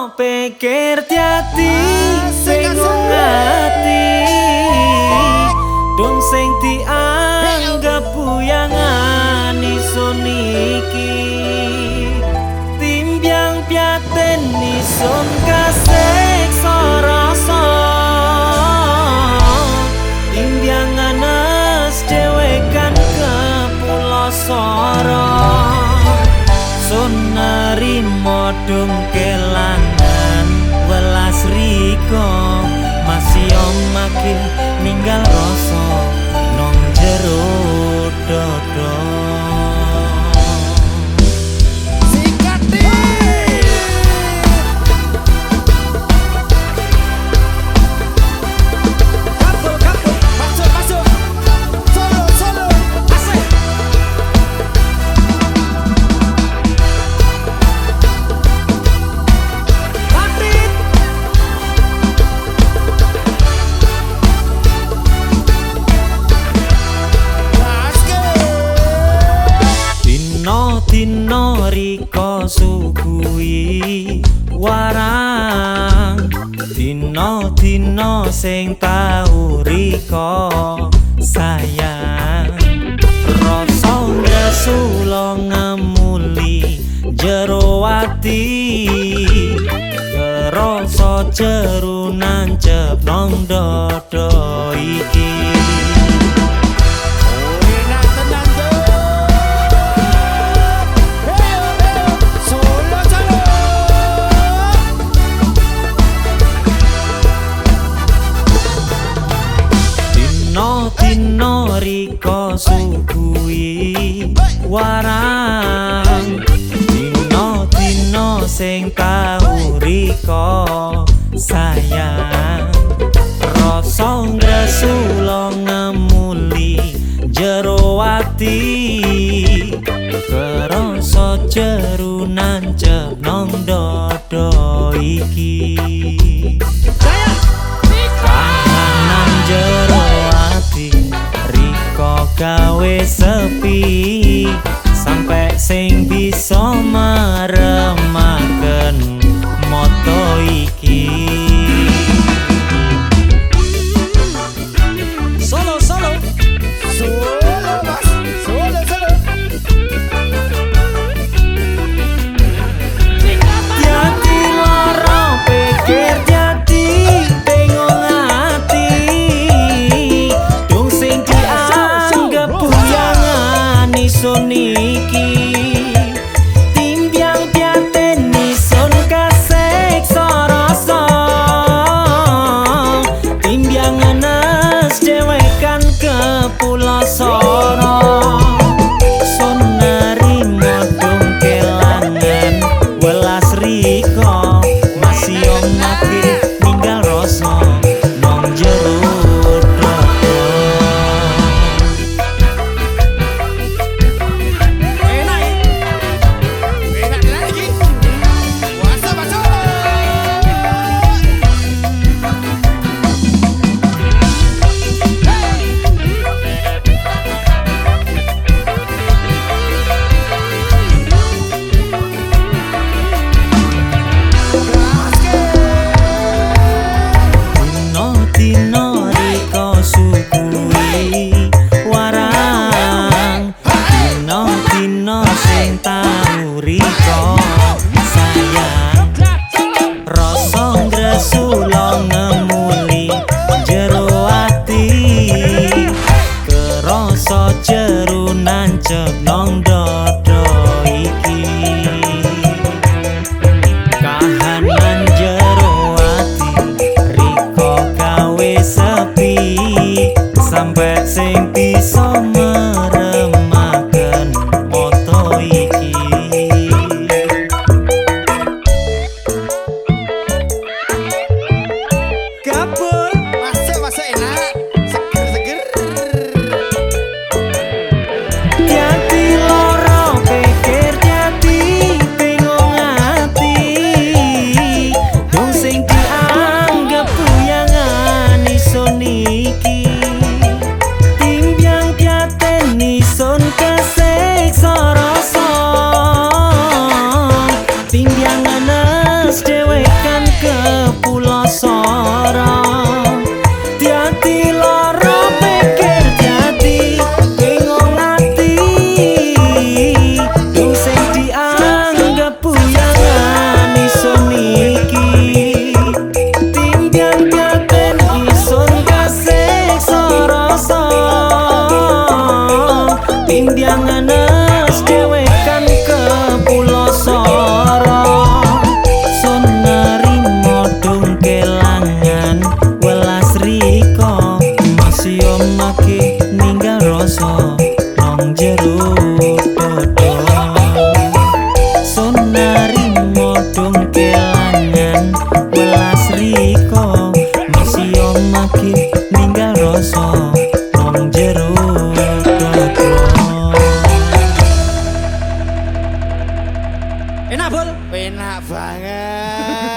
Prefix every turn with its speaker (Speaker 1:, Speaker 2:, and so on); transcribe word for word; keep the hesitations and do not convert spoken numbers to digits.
Speaker 1: pikir jati bingung ati dong sing dianggap buyangan isun iki timbyang piaten isun kaseksa rasa timbyang anes dewekan ke pulau soro sun nerimo dong kelangan welas riko masih om makin ninggal rasa nong jero dodo Dino riko sugui warang Dino dino sing tau riko sayang rasa ngesulo ngemuli jero ati kerasa jeru nancep nong dodo iki Dino riko sugui warang Dino dino sing tau riko sayang rasa ngresulo ngemuli jero ati kerasa jeru nancep nong dodo iki kahanan jero riko gawe sepi sampai sing bisa meremaken moto iki solo solo solo mas solo solo jati loro pikir jati bingung hati dong sing dianggap buyangan isun iki timbyang piaten isun kaseksa rasa timbyang anes dewekan ke pulau soro sun nerimo dong kelangan welas riko masih om makin ninggal rasa nong jero Dino riko sugui warang Dino dino sing tau riko sayang rasa ngresulo ngemuli jero ati kerasa jeru nancep nong dodo iki kahanan jero ati riko gawe sepi sampai sing bisa meremaken moto iki kabul masuk masuk enak seger seger jati loro pikir jati bingung hati dong sing dianggap buyangan isun iki timbyang piaten
Speaker 2: rasa nang jero dodo sonari modong kelangan welas riko masih omaki ninggal rasa nang jero dodo.
Speaker 1: Enak bol,
Speaker 3: Enak banget.